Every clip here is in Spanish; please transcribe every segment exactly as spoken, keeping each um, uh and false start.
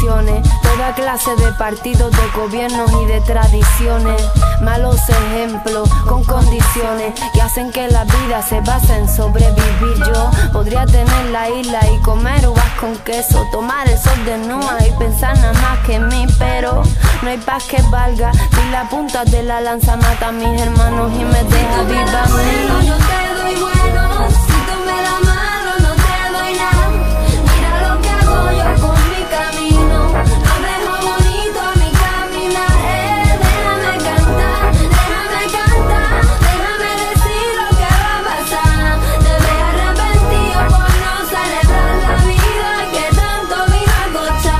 ambiciones, toda clase de partidos, de gobiernos y de tradiciones, malos ejemplos con condiciones que hacen que la vida se base en sobrevivir. Yo podría tener la isla y comer uvas con queso, tomar el sol de nua y pensar nada más que en mí, pero no hay paz que valga si la punta de la lanza mata a mis hermanos y me deja viva a mí. Yo te doy bueno, si tú me das malo no te doy nada. Mira lo que hago yo con mi camino, lo dejo bonito a mi caminar. Eh, déjame cantar, déjame cantar, déjame decir lo que va a pasar. Te ves arrepentido por no celebrar la vida que tanto vino a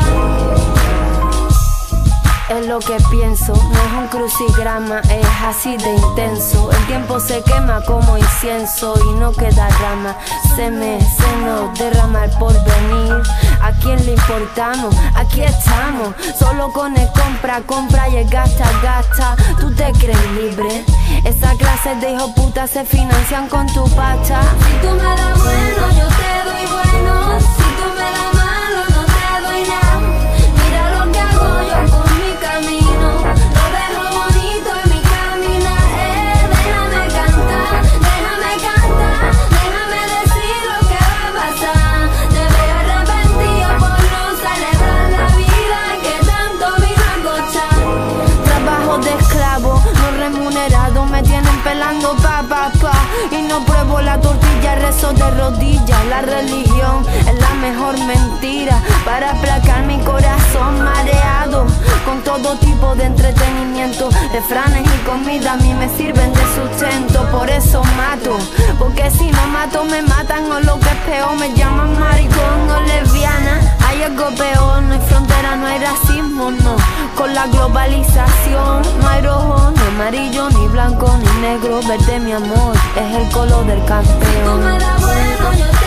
costar. Es lo que pienso, no es un crucigrama, es así de intenso. El tiempo se quema como incienso y no queda rama. Se me, se nos derrama el porvenir. ¿A quién le importamos? Aquí estamos, solo con el compra, compra y el gasta, gasta. ¿Tú te crees libre? Esa clase de hijos puta se financian con tu pasta. Si tú me das bueno, yo te doy bueno. Si tú me das malo, no te doy nada. Mira lo que hago yo con mi camino, lo dejo bonito en mi caminar. Eh, déjame cantar, déjame cantar, déjame decir lo que va a pasar. Te ves arrepentido por no celebrar la vida que tanto vino a costar. Trabajo de esclavo, no remunerado, me tienen pelando pa pa pa. Y no pruebo la tortilla, rezo de rodillas. La religión es la mejor mentira para aplacar mi corazón mareado. Con todo tipo de entretenimiento, refranes y comida a mí me sirven de sustento. Por eso mato, porque si no mato me matan, o lo que es peor me llaman maricón o lesbiana. Hay algo peor, no hay frontera, no hay racismo, no. Con la globalización no hay rojo, ni amarillo, ni blanco, ni negro. Verde mi amor, es el color del campeón. Si tú me das bueno, yo